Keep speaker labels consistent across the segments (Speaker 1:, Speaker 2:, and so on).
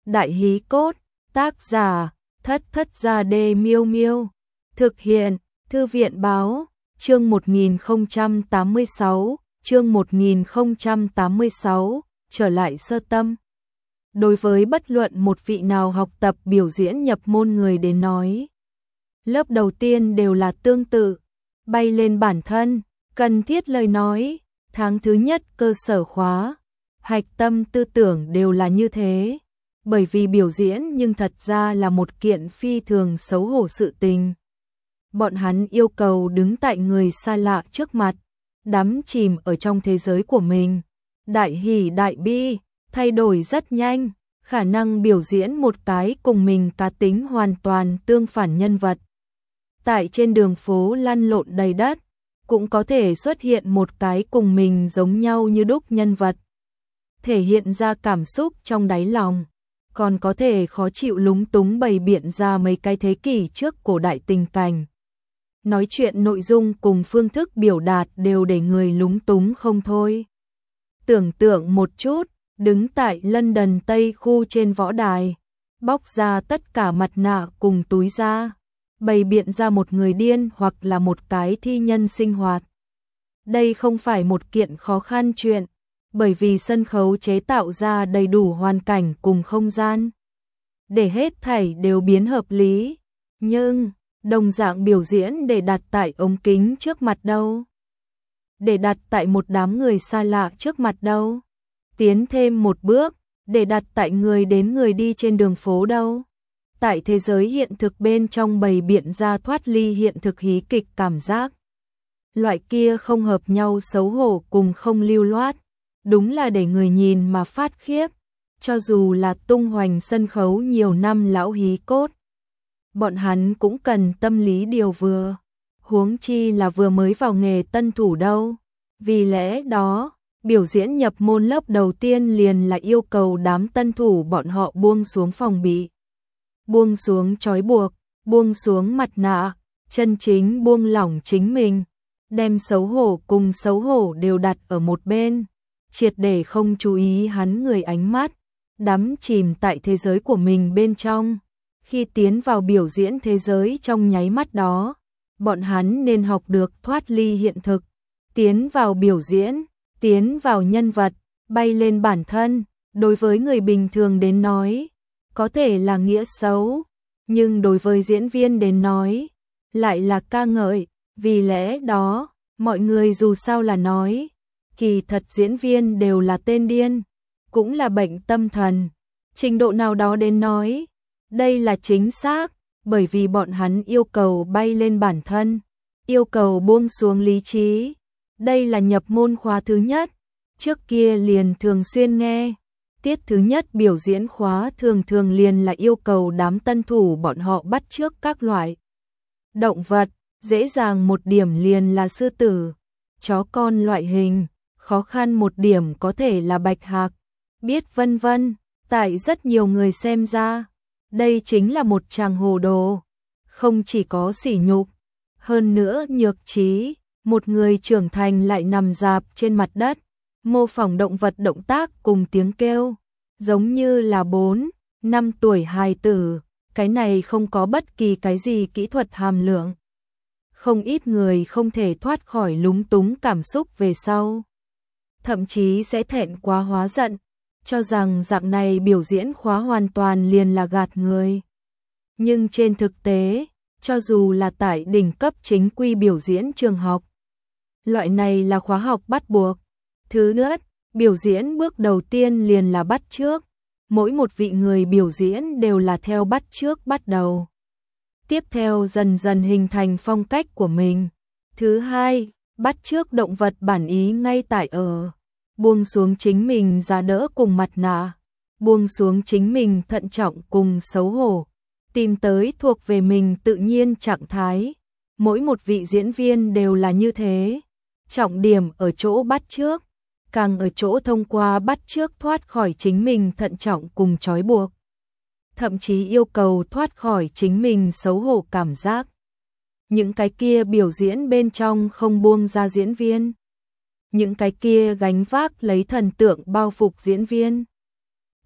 Speaker 1: Đại hí cốt, tác giả, Thất Thất Gia Đê Miêu Miêu. Thực hiện, Thư viện báo, chương 1086, trở lại sơ tâm. Đối với bất luận một vị nào học tập biểu diễn nhập môn người đến nói, lớp đầu tiên đều là tương tự, bay lên bản thân, cần thiết lời nói, tháng thứ nhất cơ sở khóa, hạch tâm tư tưởng đều là như thế. Bởi vì biểu diễn nhưng thật ra là một kiện phi thường xấu hổ sự tình. Bọn hắn yêu cầu đứng tại người xa lạ trước mặt, đắm chìm ở trong thế giới của mình. Đại hỉ đại bi, thay đổi rất nhanh, khả năng biểu diễn một cái cùng mình cá tính hoàn toàn tương phản nhân vật. Tại trên đường phố lăn lộn đầy đất, cũng có thể xuất hiện một cái cùng mình giống nhau như đúc nhân vật. Thể hiện ra cảm xúc trong đáy lòng. Còn có thể khó chịu lúng túng bày biện ra mấy cái thế kỷ trước cổ đại tình cảnh. Nói chuyện nội dung cùng phương thức biểu đạt đều để người lúng túng không thôi. Tưởng tượng một chút, đứng tại London Tây khu trên võ đài, bóc ra tất cả mặt nạ cùng túi da, bày biện ra một người điên hoặc là một cái thi nhân sinh hoạt. Đây không phải một kiện khó khăn chuyện. Bởi vì sân khấu chế tạo ra đầy đủ hoàn cảnh cùng không gian, để hết thảy đều biến hợp lý, nhưng đồng dạng biểu diễn để đặt tại ống kính trước mặt đâu, để đặt tại một đám người xa lạ trước mặt đâu, tiến thêm một bước, để đặt tại người đến người đi trên đường phố đâu, tại thế giới hiện thực bên trong bày biện ra thoát ly hiện thực hí kịch cảm giác. Loại kia không hợp nhau xấu hổ cùng không lưu loát. Đúng là để người nhìn mà phát khiếp, cho dù là tung hoành sân khấu nhiều năm lão hí cốt. Bọn hắn cũng cần tâm lý điều vừa, huống chi là vừa mới vào nghề tân thủ đâu. Vì lẽ đó, biểu diễn nhập môn lớp đầu tiên liền là yêu cầu đám tân thủ bọn họ buông xuống phòng bị, buông xuống trói buộc, buông xuống mặt nạ, chân chính buông lỏng chính mình, đem xấu hổ cùng xấu hổ đều đặt ở một bên. Triệt để không chú ý hắn người ánh mắt, đắm chìm tại thế giới của mình bên trong. Khi tiến vào biểu diễn thế giới trong nháy mắt đó, bọn hắn nên học được thoát ly hiện thực, tiến vào biểu diễn, tiến vào nhân vật, bay lên bản thân. Đối với người bình thường đến nói, có thể là nghĩa xấu, nhưng đối với diễn viên đến nói, lại là ca ngợi. Vì lẽ đó, mọi người dù sao là nói, kỳ thật diễn viên đều là tên điên, cũng là bệnh tâm thần. Trình độ nào đó đến nói, đây là chính xác, bởi vì bọn hắn yêu cầu bay lên bản thân, yêu cầu buông xuống lý trí. Đây là nhập môn khóa thứ nhất, trước kia liền thường xuyên nghe. Tiết thứ nhất biểu diễn khóa thường thường liền là yêu cầu đám tân thủ bọn họ bắt chước các loại động vật, dễ dàng một điểm liền là sư tử, chó con loại hình. Khó khăn một điểm có thể là bạch hạc, biết vân vân. Tại rất nhiều người xem ra, đây chính là một tràng hồ đồ, không chỉ có sỉ nhục, hơn nữa nhược trí. Một người trưởng thành lại nằm rạp trên mặt đất, mô phỏng động vật động tác cùng tiếng kêu, giống như là 4, 5 tuổi hài tử. Cái này không có bất kỳ cái gì kỹ thuật hàm lượng. Không ít người không thể thoát khỏi lúng túng cảm xúc về sau, thậm chí sẽ thẹn quá hóa giận, cho rằng dạng này biểu diễn khóa hoàn toàn liền là gạt người. Nhưng trên thực tế, cho dù là tại đỉnh cấp chính quy biểu diễn trường học, loại này là khóa học bắt buộc. Thứ nhất, biểu diễn bước đầu tiên liền là bắt chước. Mỗi một vị người biểu diễn đều là theo bắt chước bắt đầu. Tiếp theo dần dần hình thành phong cách của mình. Thứ hai, bắt chước động vật bản ý ngay tại ở. Buông xuống chính mình giá đỡ cùng mặt nạ, buông xuống chính mình thận trọng cùng xấu hổ, tìm tới thuộc về mình tự nhiên trạng thái. Mỗi một vị diễn viên đều là như thế, trọng điểm ở chỗ bắt chước, càng ở chỗ thông qua bắt chước thoát khỏi chính mình thận trọng cùng trói buộc, thậm chí yêu cầu thoát khỏi chính mình xấu hổ cảm giác. Những cái kia biểu diễn bên trong không buông ra diễn viên, những cái kia gánh vác lấy thần tượng bao phục diễn viên,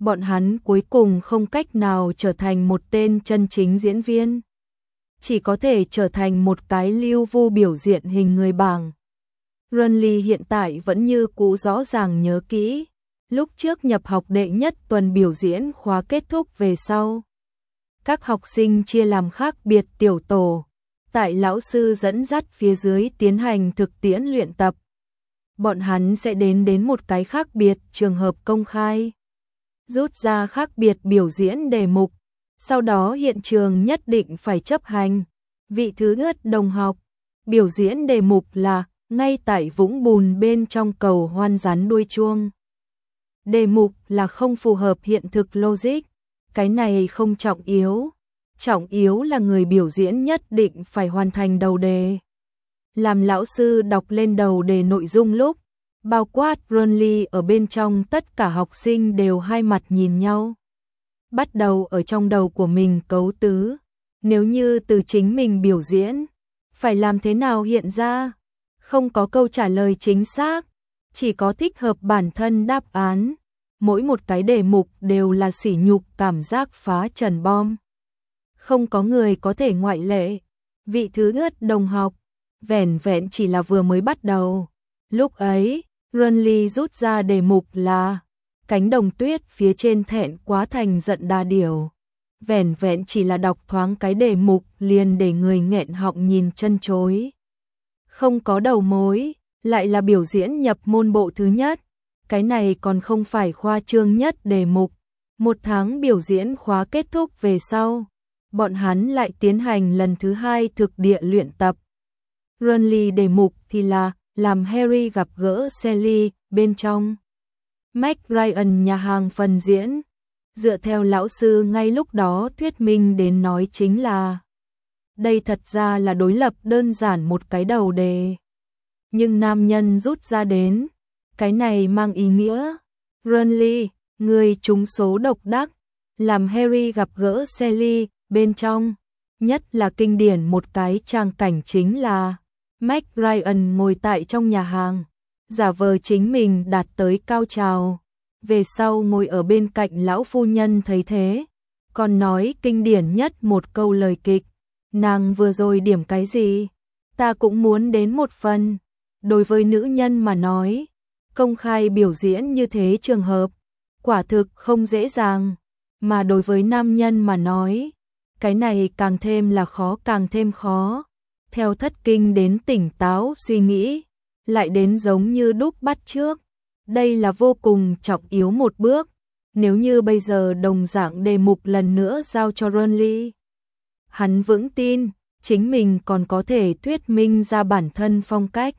Speaker 1: bọn hắn cuối cùng không cách nào trở thành một tên chân chính diễn viên, chỉ có thể trở thành một cái lưu vu biểu diễn hình người bảng. Runly hiện tại vẫn như cũ rõ ràng nhớ kỹ, lúc trước nhập học đệ nhất tuần biểu diễn khóa kết thúc về sau. Các học sinh chia làm khác biệt tiểu tổ, tại lão sư dẫn dắt phía dưới tiến hành thực tiễn luyện tập. Bọn hắn sẽ đến một cái khác biệt trường hợp công khai, rút ra khác biệt biểu diễn đề mục, sau đó hiện trường nhất định phải chấp hành. Vị thứ nhất đồng học, biểu diễn đề mục là ngay tại vũng bùn bên trong cầu hoan rắn đuôi chuông. Đề mục là không phù hợp hiện thực logic, cái này không trọng yếu là người biểu diễn nhất định phải hoàn thành đầu đề. Làm lão sư đọc lên đầu đề nội dung lúc, bao quát Runly ở bên trong tất cả học sinh đều hai mặt nhìn nhau. Bắt đầu ở trong đầu của mình cấu tứ, nếu như từ chính mình biểu diễn, phải làm thế nào hiện ra? Không có câu trả lời chính xác, chỉ có thích hợp bản thân đáp án. Mỗi một cái đề mục đều là sỉ nhục cảm giác phá trần bom. Không có người có thể ngoại lệ. Vị thứ nhất đồng học, vẻn vẹn chỉ là vừa mới bắt đầu. Lúc ấy, Runly rút ra đề mục là cánh đồng tuyết phía trên thẹn quá thành giận đa điểu. Vẻn vẹn chỉ là đọc thoáng cái đề mục liền để người nghẹn họng nhìn chân chối. Không có đầu mối, lại là biểu diễn nhập môn bộ thứ nhất. Cái này còn không phải khoa trương nhất đề mục. Một tháng biểu diễn khóa kết thúc về sau, bọn hắn lại tiến hành lần thứ hai thực địa luyện tập. Runly đề mục thì là làm Harry gặp gỡ Sally bên trong Mac Ryan nhà hàng phần diễn. Dựa theo lão sư ngay lúc đó thuyết minh đến nói chính là đây thật ra là đối lập đơn giản một cái đầu đề. Nhưng nam nhân rút ra đến, cái này mang ý nghĩa. Runly, người trúng số độc đắc, làm Harry gặp gỡ Sally bên trong. Nhất là kinh điển một cái trang cảnh chính là Mac Ryan ngồi tại trong nhà hàng, giả vờ chính mình đạt tới cao trào. Về sau ngồi ở bên cạnh lão phu nhân thấy thế, còn nói kinh điển nhất một câu lời kịch. Nàng vừa rồi điểm cái gì? Ta cũng muốn đến một phần. Đối với nữ nhân mà nói, công khai biểu diễn như thế trường hợp, quả thực không dễ dàng. Mà đối với nam nhân mà nói, cái này càng thêm là khó càng thêm khó. Theo thất kinh đến tỉnh táo suy nghĩ, lại đến giống như đúc bắt trước. Đây là vô cùng trọng yếu một bước. Nếu như bây giờ đồng dạng đề mục lần nữa giao cho Runly, hắn vững tin, chính mình còn có thể thuyết minh ra bản thân phong cách.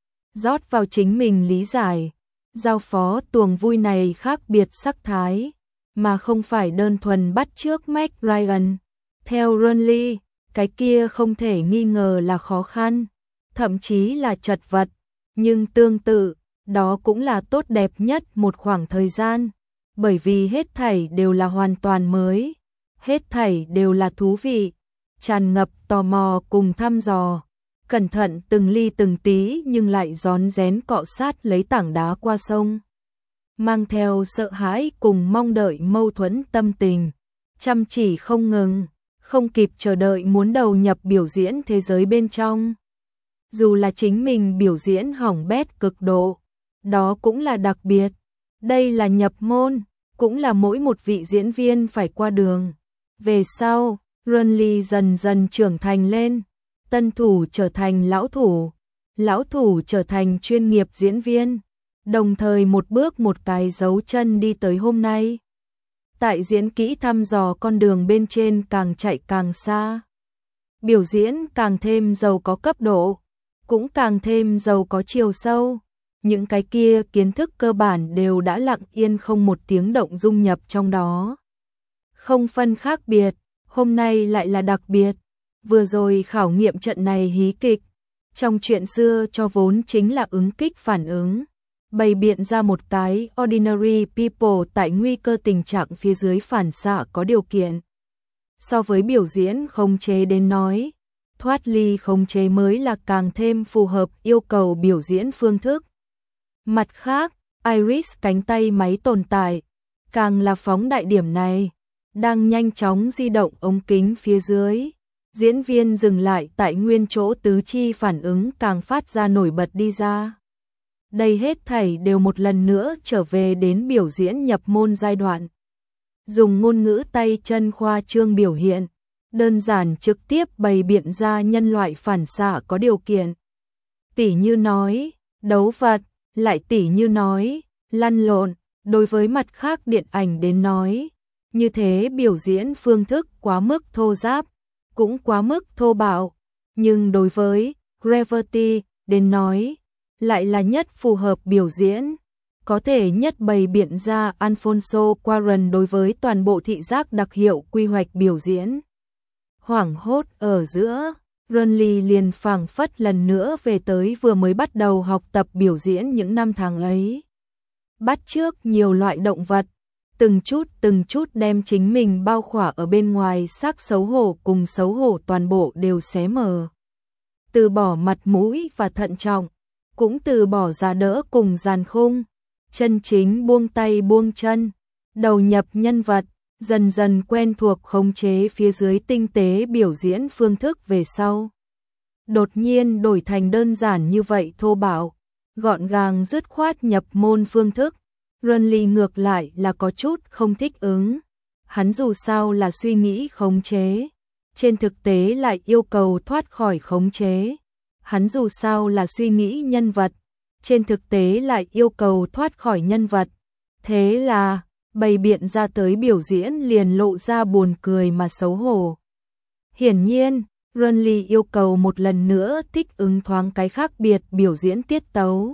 Speaker 1: Rót vào chính mình lý giải, giao phó tuồng vui này khác biệt sắc thái, mà không phải đơn thuần bắt chước Mac Ryan. Theo Runly, cái kia không thể nghi ngờ là khó khăn, thậm chí là chật vật, nhưng tương tự, đó cũng là tốt đẹp nhất một khoảng thời gian, bởi vì hết thảy đều là hoàn toàn mới, hết thảy đều là thú vị, tràn ngập tò mò cùng thăm dò, cẩn thận từng ly từng tí nhưng lại rón rén cọ sát lấy tảng đá qua sông. Mang theo sợ hãi cùng mong đợi mâu thuẫn tâm tình, chăm chỉ không ngừng, không kịp chờ đợi muốn đầu nhập biểu diễn thế giới bên trong. Dù là chính mình biểu diễn hỏng bét cực độ, đó cũng là đặc biệt. Đây là nhập môn, cũng là mỗi một vị diễn viên phải qua đường. Về sau, Runly dần dần trưởng thành lên, tân thủ trở thành lão thủ trở thành chuyên nghiệp diễn viên, đồng thời một bước một cái dấu chân đi tới hôm nay. Tại diễn kỹ thăm dò con đường bên trên càng chạy càng xa. Biểu diễn càng thêm giàu có cấp độ, cũng càng thêm giàu có chiều sâu. Những cái kia kiến thức cơ bản đều đã lặng yên không một tiếng động dung nhập trong đó. Không phân khác biệt, hôm nay lại là đặc biệt. Vừa rồi khảo nghiệm trận này hí kịch, trong chuyện xưa cho vốn chính là ứng kích phản ứng, bày biện ra một cái ordinary people tại nguy cơ tình trạng phía dưới phản xạ có điều kiện. So với biểu diễn khống chế đến nói, thoát ly khống chế mới là càng thêm phù hợp yêu cầu biểu diễn phương thức. Mặt khác, Iris cánh tay máy tồn tại, càng là phóng đại điểm này, đang nhanh chóng di động ống kính phía dưới. Diễn viên dừng lại tại nguyên chỗ, tứ chi phản ứng càng phát ra nổi bật đi ra. Đây hết thảy đều một lần nữa trở về đến biểu diễn nhập môn giai đoạn. Dùng ngôn ngữ tay chân khoa trương biểu hiện, đơn giản trực tiếp bày biện ra nhân loại phản xạ có điều kiện. Tỉ như nói, đấu vật, lại tỉ như nói, lăn lộn, đối với mặt khác điện ảnh đến nói. Như thế biểu diễn phương thức quá mức thô ráp, cũng quá mức thô bạo, nhưng đối với Gravity đến nói, lại là nhất phù hợp biểu diễn, có thể nhất bày biện ra Alfonso Cuarón đối với toàn bộ thị giác đặc hiệu quy hoạch biểu diễn. Hoảng hốt ở giữa, Ronly liền phảng phất lần nữa về tới vừa mới bắt đầu học tập biểu diễn những năm tháng ấy. Bắt chước nhiều loại động vật, từng chút đem chính mình bao khỏa ở bên ngoài xác xấu hổ cùng xấu hổ toàn bộ đều xé mờ. Từ bỏ mặt mũi và thận trọng, cũng từ bỏ giá đỡ cùng giàn khung, chân chính buông tay buông chân, đầu nhập nhân vật, dần dần quen thuộc khống chế phía dưới tinh tế biểu diễn phương thức về sau. Đột nhiên đổi thành đơn giản như vậy thô bạo, gọn gàng dứt khoát nhập môn phương thức. Ronly ngược lại là có chút không thích ứng. Hắn dù sao là suy nghĩ khống chế, trên thực tế lại yêu cầu thoát khỏi khống chế. Hắn dù sao là suy nghĩ nhân vật, trên thực tế lại yêu cầu thoát khỏi nhân vật. Thế là, bày biện ra tới biểu diễn liền lộ ra buồn cười mà xấu hổ. Hiển nhiên, Ronly yêu cầu một lần nữa thích ứng thoáng cái khác biệt biểu diễn tiết tấu.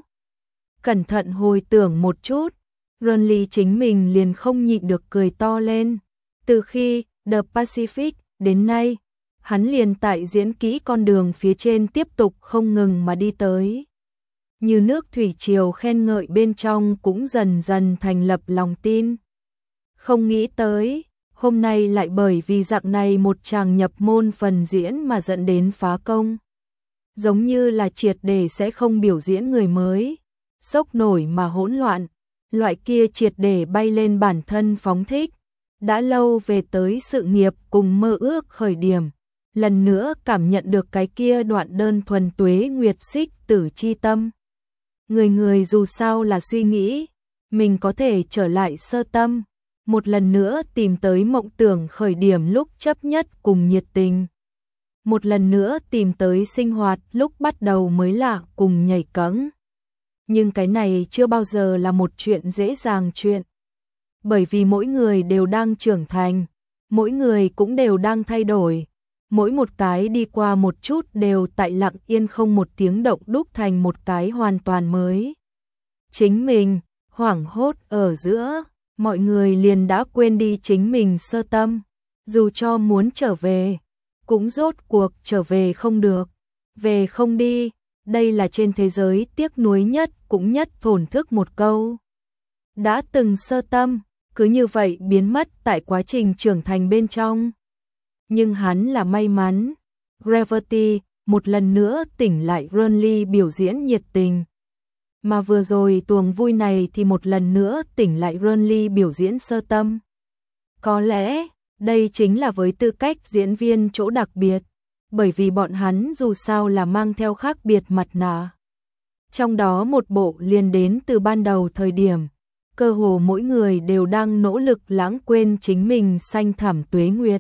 Speaker 1: Cẩn thận hồi tưởng một chút, Ronly chính mình liền không nhịn được cười to lên. Từ khi The Pacific đến nay, hắn liền tại diễn kỹ con đường phía trên tiếp tục không ngừng mà đi tới. Như nước thủy triều khen ngợi bên trong cũng dần dần thành lập lòng tin. Không nghĩ tới, hôm nay lại bởi vì dạng này một tràng nhập môn phần diễn mà dẫn đến phá công. Giống như là triệt để sẽ không biểu diễn người mới, sốc nổi mà hỗn loạn, loại kia triệt để bay lên bản thân phóng thích. Đã lâu về tới sự nghiệp cùng mơ ước khởi điểm, lần nữa cảm nhận được cái kia đoạn đơn thuần tuế nguyệt xích tử chi tâm. Người dù sao là suy nghĩ, mình có thể trở lại sơ tâm, một lần nữa tìm tới mộng tưởng khởi điểm lúc chấp nhất cùng nhiệt tình. Một lần nữa tìm tới sinh hoạt lúc bắt đầu mới lạ cùng nhảy cẫng. Nhưng cái này chưa bao giờ là một chuyện dễ dàng chuyện. Bởi vì mỗi người đều đang trưởng thành, mỗi người cũng đều đang thay đổi. Mỗi một cái đi qua một chút đều tại lặng yên không một tiếng động đúc thành một cái hoàn toàn mới. Chính mình, hoảng hốt ở giữa, mọi người liền đã quên đi chính mình sơ tâm. Dù cho muốn trở về, cũng rốt cuộc trở về không được. Về không đi, đây là trên thế giới tiếc nuối nhất cũng nhất thổn thức một câu. Đã từng sơ tâm, cứ như vậy biến mất tại quá trình trưởng thành bên trong. Nhưng hắn là may mắn, Gravity một lần nữa tỉnh lại Ronly biểu diễn nhiệt tình. Mà vừa rồi tuồng vui này thì một lần nữa tỉnh lại Ronly biểu diễn sơ tâm. Có lẽ, đây chính là với tư cách diễn viên chỗ đặc biệt, bởi vì bọn hắn dù sao là mang theo khác biệt mặt nạ. Trong đó một bộ liền đến từ ban đầu thời điểm, cơ hồ mỗi người đều đang nỗ lực lãng quên chính mình xanh thẳm tuế nguyệt.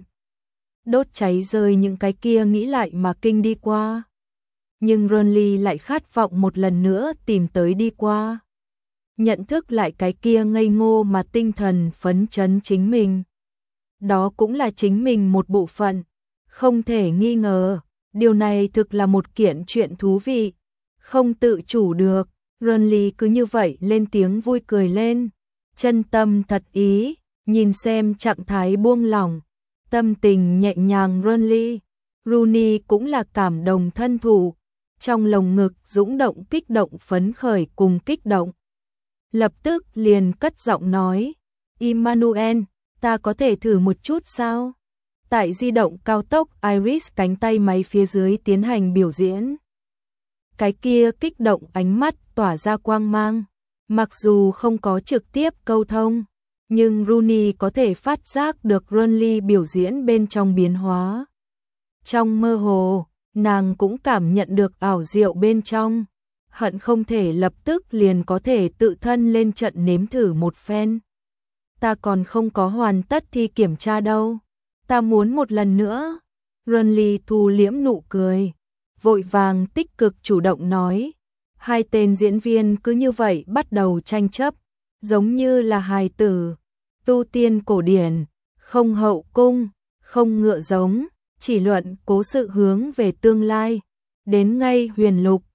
Speaker 1: Đốt cháy rơi những cái kia nghĩ lại mà kinh đi qua. Nhưng Ronly lại khát vọng một lần nữa tìm tới đi qua. Nhận thức lại cái kia ngây ngô mà tinh thần phấn chấn chính mình. Đó cũng là chính mình một bộ phận. Không thể nghi ngờ, điều này thực là một kiện chuyện thú vị. Không tự chủ được, Ronly cứ như vậy lên tiếng vui cười lên. Chân tâm thật ý, nhìn xem trạng thái buông lỏng. Tâm tình nhẹ nhàng Ronly, Rooney cũng là cảm động thân thủ, trong lồng ngực dũng động kích động phấn khởi cùng kích động. Lập tức liền cất giọng nói, Emmanuel, ta có thể thử một chút sao? Tại di động cao tốc Iris cánh tay máy phía dưới tiến hành biểu diễn. Cái kia kích động ánh mắt tỏa ra quang mang, mặc dù không có trực tiếp câu thông, Nhưng Rooney có thể phát giác được Renly biểu diễn bên trong biến hóa. Trong mơ hồ, nàng cũng cảm nhận được ảo diệu bên trong, hận không thể lập tức liền có thể tự thân lên trận nếm thử một phen. Ta còn không có hoàn tất thi kiểm tra đâu, ta muốn một lần nữa. Renly thu liễm nụ cười, vội vàng tích cực chủ động nói. Hai tên diễn viên cứ như vậy bắt đầu tranh chấp, giống như là hài tử, tu tiên cổ điển, không hậu cung, không ngựa giống, chỉ luận cố sự hướng về tương lai. Đến ngay huyền lục,